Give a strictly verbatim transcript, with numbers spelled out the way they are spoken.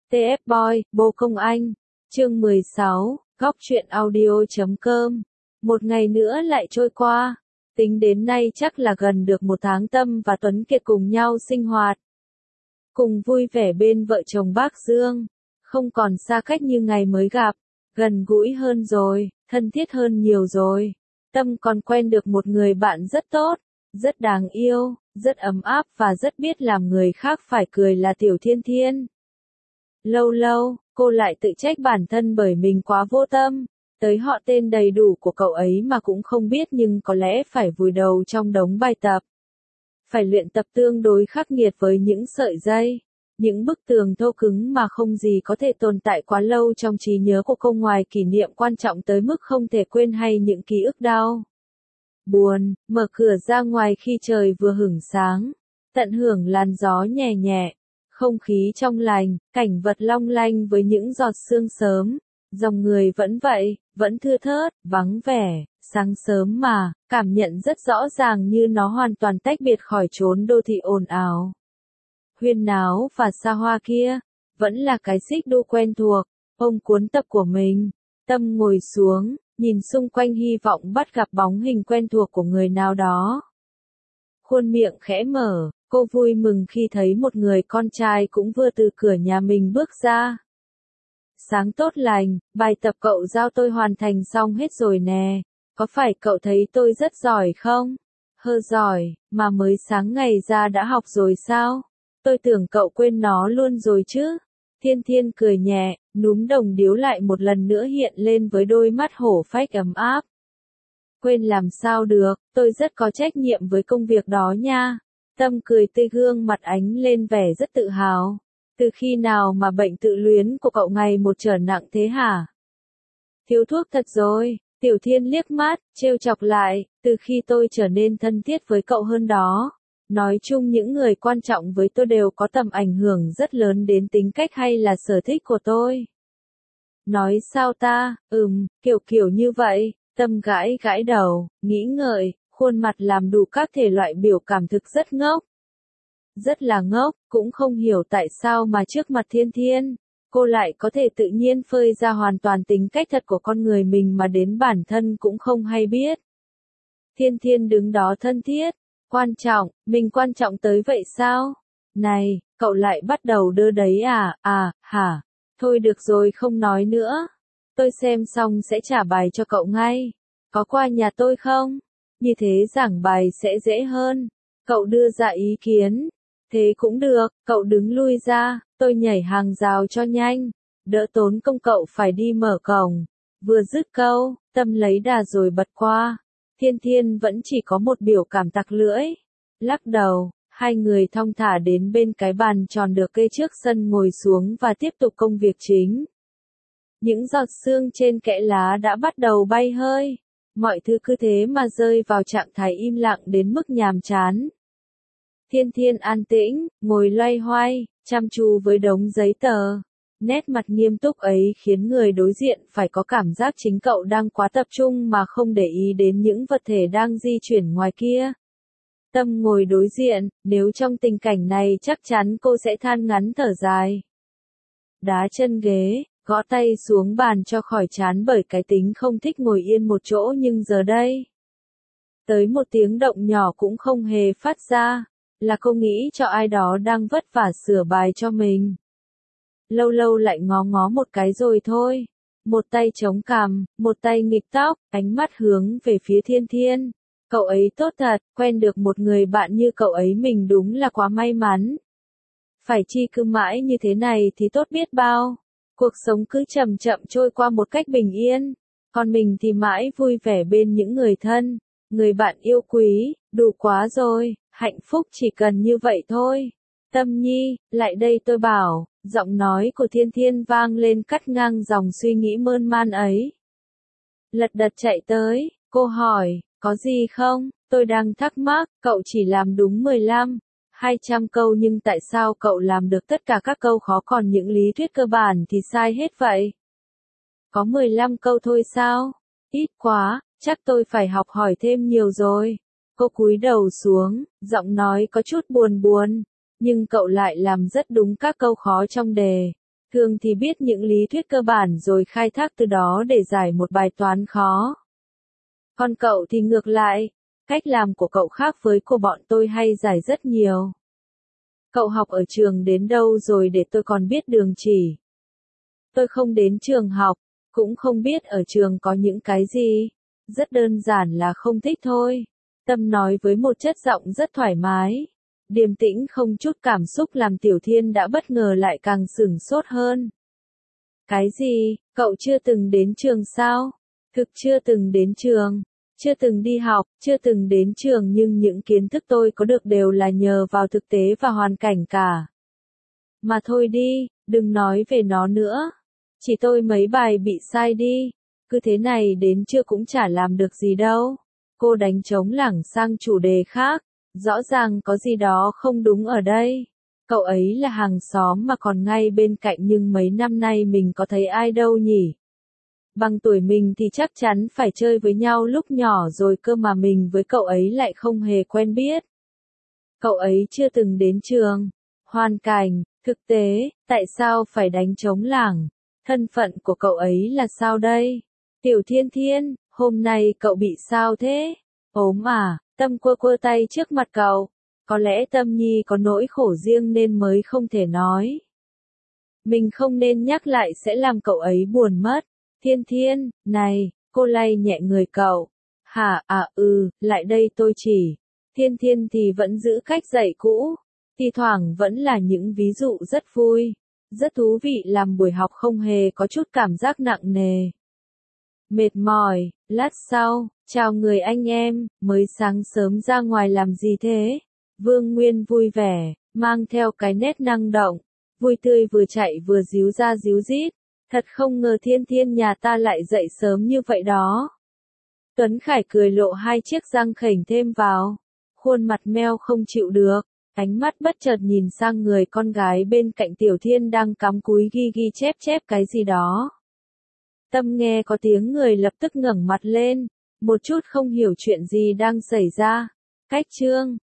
tê ép Boy, Bồ Công Anh. Chương mười sáu, góc truyện audio chấm com. Một ngày nữa lại trôi qua. Tính đến nay chắc là gần được một tháng Tâm và Tuấn Kiệt cùng nhau sinh hoạt. Cùng vui vẻ bên vợ chồng bác Dương. Không còn xa cách như ngày mới gặp. Gần gũi hơn rồi, thân thiết hơn nhiều rồi. Tâm còn quen được một người bạn rất tốt, rất đáng yêu, rất ấm áp và rất biết làm người khác phải cười là Tiểu Thiên Thiên. Lâu lâu, cô lại tự trách bản thân bởi mình quá vô tâm, tới họ tên đầy đủ của cậu ấy mà cũng không biết nhưng có lẽ phải vùi đầu trong đống bài tập. Phải luyện tập tương đối khắc nghiệt với những sợi dây, những bức tường thô cứng mà không gì có thể tồn tại quá lâu trong trí nhớ của cô ngoài kỷ niệm quan trọng tới mức không thể quên hay những ký ức đau. Buồn, mở cửa ra ngoài khi trời vừa hửng sáng, tận hưởng làn gió nhẹ nhẹ, không khí trong lành, cảnh vật long lanh với những giọt sương sớm, dòng người vẫn vậy, vẫn thưa thớt, vắng vẻ, sáng sớm mà, cảm nhận rất rõ ràng như nó hoàn toàn tách biệt khỏi chốn đô thị ồn ào. Huyên náo và xa hoa kia, vẫn là cái xích đu quen thuộc, ôm cuốn tập của mình. Tâm ngồi xuống, nhìn xung quanh hy vọng bắt gặp bóng hình quen thuộc của người nào đó. Khuôn miệng khẽ mở, cô vui mừng khi thấy một người con trai cũng vừa từ cửa nhà mình bước ra. Sáng tốt lành, bài tập cậu giao tôi hoàn thành xong hết rồi nè, có phải cậu thấy tôi rất giỏi không? Hơ giỏi, mà mới sáng ngày ra đã học rồi sao? Tôi tưởng cậu quên nó luôn rồi chứ. Thiên Thiên cười nhẹ, núm đồng điếu lại một lần nữa hiện lên với đôi mắt hổ phách ấm áp. Quên làm sao được, tôi rất có trách nhiệm với công việc đó nha. Tâm cười tươi gương mặt ánh lên vẻ rất tự hào. Từ khi nào mà bệnh tự luyến của cậu ngày một trở nặng thế hả? Thiếu thuốc thật rồi, Tiểu Thiên liếc mắt, trêu chọc lại, từ khi tôi trở nên thân thiết với cậu hơn đó. Nói chung những người quan trọng với tôi đều có tầm ảnh hưởng rất lớn đến tính cách hay là sở thích của tôi. Nói sao ta, ừm, kiểu kiểu như vậy, Tâm gãi gãi đầu, nghĩ ngợi, khuôn mặt làm đủ các thể loại biểu cảm thực rất ngốc. Rất là ngốc, cũng không hiểu tại sao mà trước mặt Thiên Thiên, cô lại có thể tự nhiên phơi ra hoàn toàn tính cách thật của con người mình mà đến bản thân cũng không hay biết. Thiên Thiên đứng đó thân thiết. Quan trọng, mình quan trọng tới vậy sao? Này, cậu lại bắt đầu đơ đấy à, à, hả? Thôi được rồi không nói nữa. Tôi xem xong sẽ trả bài cho cậu ngay. Có qua nhà tôi không? Như thế giảng bài sẽ dễ hơn. Cậu đưa ra ý kiến. Thế cũng được, cậu đứng lui ra, tôi nhảy hàng rào cho nhanh. Đỡ tốn công cậu phải đi mở cổng. Vừa dứt câu, Tâm lấy đà rồi bật qua. Thiên Thiên vẫn chỉ có một biểu cảm tặc lưỡi. Lắc đầu, hai người thong thả đến bên cái bàn tròn được kê trước sân ngồi xuống và tiếp tục công việc chính. Những giọt sương trên kẽ lá đã bắt đầu bay hơi. Mọi thứ cứ thế mà rơi vào trạng thái im lặng đến mức nhàm chán. Thiên Thiên an tĩnh, ngồi loay hoay, chăm chú với đống giấy tờ. Nét mặt nghiêm túc ấy khiến người đối diện phải có cảm giác chính cậu đang quá tập trung mà không để ý đến những vật thể đang di chuyển ngoài kia. Tâm ngồi đối diện, nếu trong tình cảnh này chắc chắn cô sẽ than ngắn thở dài. Đá chân ghế, gõ tay xuống bàn cho khỏi chán bởi cái tính không thích ngồi yên một chỗ nhưng giờ đây. Tới một tiếng động nhỏ cũng không hề phát ra, là cô nghĩ cho ai đó đang vất vả sửa bài cho mình. Lâu lâu lại ngó ngó một cái rồi thôi. Một tay chống cằm, một tay nghịch tóc, ánh mắt hướng về phía Thiên Thiên. Cậu ấy tốt thật, quen được một người bạn như cậu ấy mình đúng là quá may mắn. Phải chi cứ mãi như thế này thì tốt biết bao. Cuộc sống cứ chậm chậm trôi qua một cách bình yên. Còn mình thì mãi vui vẻ bên những người thân, người bạn yêu quý, đủ quá rồi, hạnh phúc chỉ cần như vậy thôi. Tâm Nhi, lại đây tôi bảo. Giọng nói của Thiên Thiên vang lên cắt ngang dòng suy nghĩ mơn man ấy. Lật đật chạy tới, cô hỏi, có gì không? Tôi đang thắc mắc, cậu chỉ làm đúng mười lăm, hai trăm câu nhưng tại sao cậu làm được tất cả các câu khó còn những lý thuyết cơ bản thì sai hết vậy? Có mười lăm câu thôi sao? Ít quá, chắc tôi phải học hỏi thêm nhiều rồi. Cô cúi đầu xuống, giọng nói có chút buồn buồn. Nhưng cậu lại làm rất đúng các câu khó trong đề. Thường thì biết những lý thuyết cơ bản rồi khai thác từ đó để giải một bài toán khó. Còn cậu thì ngược lại, cách làm của cậu khác với của bọn tôi hay giải rất nhiều. Cậu học ở trường đến đâu rồi để tôi còn biết đường chỉ. Tôi không đến trường học, cũng không biết ở trường có những cái gì. Rất đơn giản là không thích thôi. Tâm nói với một chất giọng rất thoải mái. Điềm tĩnh không chút cảm xúc làm Tiểu Thiên đã bất ngờ lại càng sửng sốt hơn. Cái gì, cậu chưa từng đến trường sao? Thực chưa từng đến trường, chưa từng đi học, chưa từng đến trường nhưng những kiến thức tôi có được đều là nhờ vào thực tế và hoàn cảnh cả. Mà thôi đi, đừng nói về nó nữa. Chỉ tôi mấy bài bị sai đi. Cứ thế này đến trưa cũng chả làm được gì đâu. Cô đánh trống lảng sang chủ đề khác. Rõ ràng có gì đó không đúng ở đây. Cậu ấy là hàng xóm mà còn ngay bên cạnh nhưng mấy năm nay mình có thấy ai đâu nhỉ? Bằng tuổi mình thì chắc chắn phải chơi với nhau lúc nhỏ rồi cơ mà mình với cậu ấy lại không hề quen biết. Cậu ấy chưa từng đến trường. Hoàn cảnh, thực tế, tại sao phải đánh trống lảng? Thân phận của cậu ấy là sao đây? Tiểu Thiên Thiên, hôm nay cậu bị sao thế? Ốm à? Tâm quơ quơ tay trước mặt cậu. Có lẽ Tâm Nhi có nỗi khổ riêng nên mới không thể nói. Mình không nên nhắc lại sẽ làm cậu ấy buồn mất. Thiên Thiên, này, cô lay nhẹ người cậu. Hả, à ừ, lại đây tôi chỉ. Thiên Thiên thì vẫn giữ cách dạy cũ. Thì thoảng vẫn là những ví dụ rất vui. Rất thú vị làm buổi học không hề có chút cảm giác nặng nề. Mệt mỏi, lát sau, chào người anh em, mới sáng sớm ra ngoài làm gì thế? Vương Nguyên vui vẻ, mang theo cái nét năng động, vui tươi vừa chạy vừa díu ra díu dít. Thật không ngờ Thiên Thiên nhà ta lại dậy sớm như vậy đó. Tuấn Khải cười lộ hai chiếc răng khểnh thêm vào. Khuôn mặt meo không chịu được. Ánh mắt bất chợt nhìn sang người con gái bên cạnh Tiểu Thiên đang cắm cúi ghi ghi chép chép cái gì đó. Tâm nghe có tiếng người lập tức ngẩng mặt lên. Một chút không hiểu chuyện gì đang xảy ra. Cách chương.